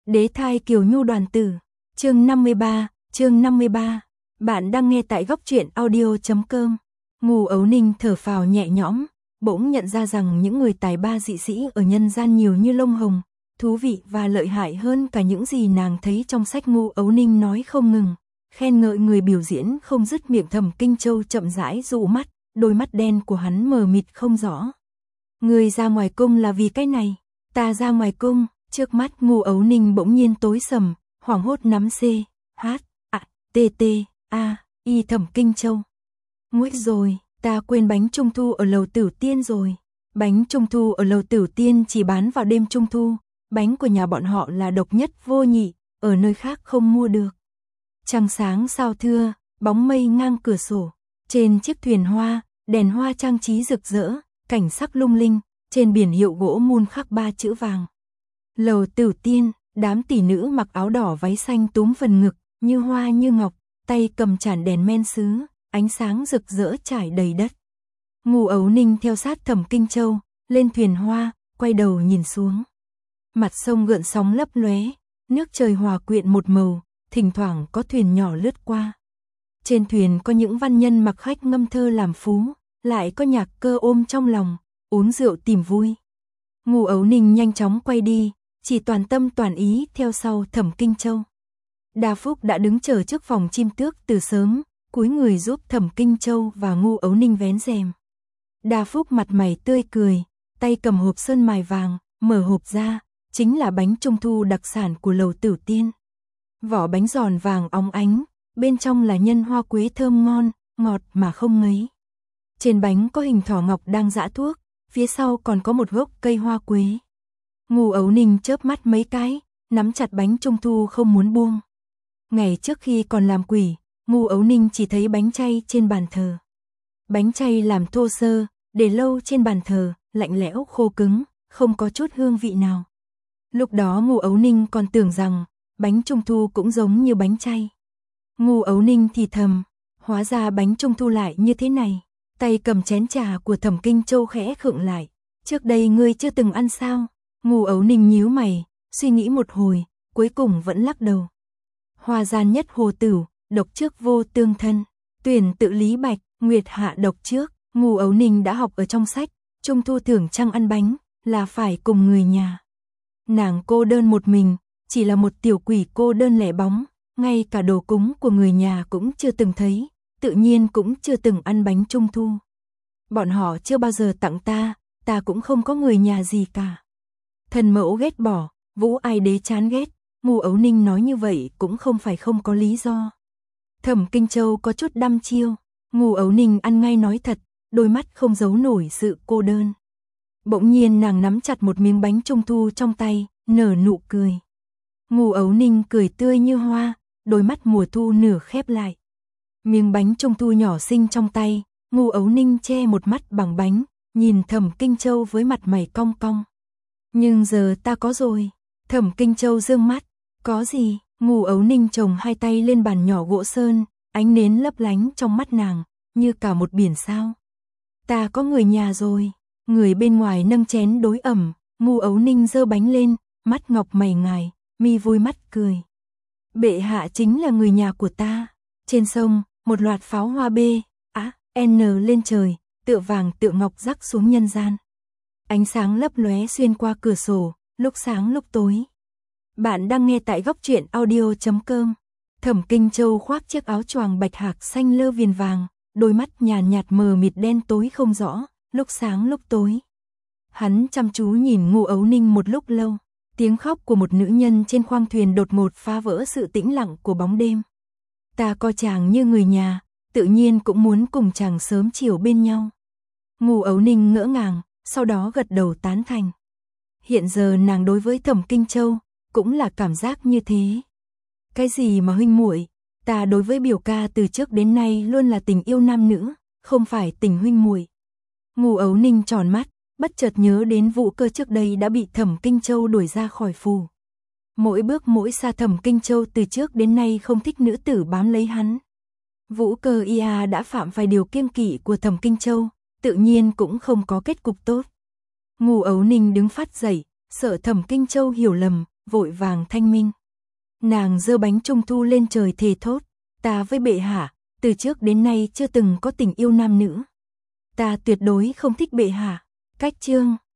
Đế thai Kiều Nhu đoàn tử. Chương 53. Bạn đang nghe tại góc truyện audio.com. Ngô Ấu Ninh thở phào nhẹ nhõm, bỗng nhận ra rằng những người tài ba dị sĩ ở nhân gian nhiều như lông hồng, thú vị và lợi hại hơn cả những gì nàng thấy trong sách. Ngô Ấu Ninh nói không ngừng, khen ngợi người biểu diễn không dứt miệng. Thẩm Kinh Châu chậm rãi dụ mắt, đôi mắt đen của hắn mờ mịt không rõ. Người ra ngoài cung là vì cái này? Ta ra ngoài cung. Trước mắt Ngô Ấu Ninh bỗng nhiên tối sầm, hoảng hốt nắm C.H.A.T.T.A.I. Thẩm Kinh Châu. Nguy rồi, ta quên bánh trung thu ở lầu Tử Tiên rồi. Bánh trung thu ở lầu Tử Tiên chỉ bán vào đêm trung thu, bánh của nhà bọn họ là độc nhất vô nhị, ở nơi khác không mua được. Trăng sáng sao thưa, bóng mây ngang cửa sổ, trên chiếc thuyền hoa, đèn hoa trang trí rực rỡ, cảnh sắc lung linh, trên biển hiệu gỗ mun khắc 3 chữ vàng. Lầu Tử Tiên, đám tỷ nữ mặc áo đỏ váy xanh túm phần ngực, như hoa như ngọc, tay cầm chản đèn men sứ, ánh sáng rực rỡ trải đầy đất. Ngô Ấu Ninh theo sát Thẩm Kinh Châu, lên thuyền hoa, quay đầu nhìn xuống. Mặt sông gợn sóng lấp lóe, nước trời hòa quyện một màu, thỉnh thoảng có thuyền nhỏ lướt qua. Trên thuyền có những văn nhân mặc khách ngâm thơ làm phú, lại có nhạc cơ ôm trong lòng, uống rượu tìm vui. Ngô Ấu Ninh nhanh chóng quay đi, chỉ toàn tâm toàn ý theo sau Thẩm Kinh Châu. Đa Phúc đã đứng chờ trước phòng chim tước từ sớm, cúi người giúp Thẩm Kinh Châu và Ngô Ấu Ninh vén rèm. Đa Phúc mặt mày tươi cười, tay cầm hộp sơn mài vàng, mở hộp ra, chính là bánh trung thu đặc sản của lầu Tử Tiên. Vỏ bánh giòn vàng óng ánh, bên trong là nhân hoa quế thơm ngon, ngọt mà không ngấy. Trên bánh có hình thỏ ngọc đang giã thuốc, phía sau còn có một gốc cây hoa quế. Ngô Ấu Ninh chớp mắt mấy cái, nắm chặt bánh trung thu không muốn buông. Ngày trước khi còn làm quỷ, Ngô Ấu Ninh chỉ thấy bánh chay trên bàn thờ. Bánh chay làm thô sơ, để lâu trên bàn thờ, lạnh lẽo khô cứng, không có chút hương vị nào. Lúc đó Ngô Ấu Ninh còn tưởng rằng bánh trung thu cũng giống như bánh chay. Ngô Ấu Ninh thì thầm, hóa ra bánh trung thu lại như thế này. Tay cầm chén trà của Thẩm Kinh Châu khẽ khựng lại. Trước đây ngươi chưa từng ăn sao? Ngô Ấu Ninh nhíu mày, suy nghĩ một hồi, cuối cùng vẫn lắc đầu. Hoa gian nhất hồ tửu, độc trước vô tương thân. Tuyển tự Lý Bạch, Nguyệt hạ độc trước. Ngô Ấu Ninh đã học ở trong sách, trung thu thưởng trăng ăn bánh, là phải cùng người nhà. Nàng cô đơn một mình, chỉ là một tiểu quỷ cô đơn lẻ bóng, ngay cả đồ cúng của người nhà cũng chưa từng thấy, tự nhiên cũng chưa từng ăn bánh trung thu. Bọn họ chưa bao giờ tặng ta cũng không có người nhà gì cả. Thần mẫu ghét bỏ, Vũ Ai Đế chán ghét, Ngô Ấu Ninh nói như vậy cũng không phải không có lý do. Thẩm Kinh Châu có chút đăm chiêu, Ngô Ấu Ninh ăn ngay nói thật, đôi mắt không giấu nổi sự cô đơn. Bỗng nhiên nàng nắm chặt một miếng bánh trung thu trong tay, nở nụ cười. Ngô Ấu Ninh cười tươi như hoa, đôi mắt mùa thu nửa khép lại. Miếng bánh trung thu nhỏ xinh trong tay, Ngô Ấu Ninh che một mắt bằng bánh, nhìn Thẩm Kinh Châu với mặt mày cong cong. Nhưng giờ ta có rồi. Thẩm Kinh Châu dương mắt. Có gì? Ngô Ấu Ninh chồng hai tay lên bàn nhỏ gỗ sơn, ánh nến lấp lánh trong mắt nàng, như cả một biển sao. Ta có người nhà rồi. Người bên ngoài nâng chén đối ẩm, Ngô Ấu Ninh giơ bánh lên, mắt ngọc mày ngài, mi vui mắt cười. Bệ hạ chính là người nhà của ta. Trên sông, một loạt pháo hoa B.A.N lên trời, tựa vàng tựa ngọc rắc xuống nhân gian. Ánh sáng lấp lóe xuyên qua cửa sổ, lúc sáng lúc tối. Bạn đang nghe tại góc truyện audio.com. Thẩm Kinh Châu khoác chiếc áo choàng bạch hạc xanh lơ viền vàng, đôi mắt nhàn nhạt mờ mịt đen tối không rõ, lúc sáng lúc tối. Hắn chăm chú nhìn Ngô Ấu Ninh một lúc lâu, tiếng khóc của một nữ nhân trên khoang thuyền đột ngột phá vỡ sự tĩnh lặng của bóng đêm. Ta coi chàng như người nhà, tự nhiên cũng muốn cùng chàng sớm chiều bên nhau. Ngô Ấu Ninh ngỡ ngàng, sau đó gật đầu tán thành. Hiện giờ nàng đối với Thẩm Kinh Châu cũng là cảm giác như thế. Cái gì mà huynh muội, ta đối với biểu ca từ trước đến nay luôn là tình yêu nam nữ, không phải tình huynh muội. Ngô Ấu Ninh tròn mắt, bất chợt nhớ đến Vũ Cơ trước đây đã bị Thẩm Kinh Châu đuổi ra khỏi phủ. Mỗi bước mỗi xa Thẩm Kinh Châu từ trước đến nay không thích nữ tử bám lấy hắn. Vũ Cơ đã phạm vài điều kiêng kỵ của Thẩm Kinh Châu, tự nhiên cũng không có kết cục tốt. Ngô Ấu Ninh đứng phát dậy, sợ Thẩm Kinh Châu hiểu lầm, vội vàng thanh minh. Nàng giơ bánh trung thu lên trời thề thốt, ta với bệ hạ, từ trước đến nay chưa từng có tình yêu nam nữ. Ta tuyệt đối không thích bệ hạ. Cách chương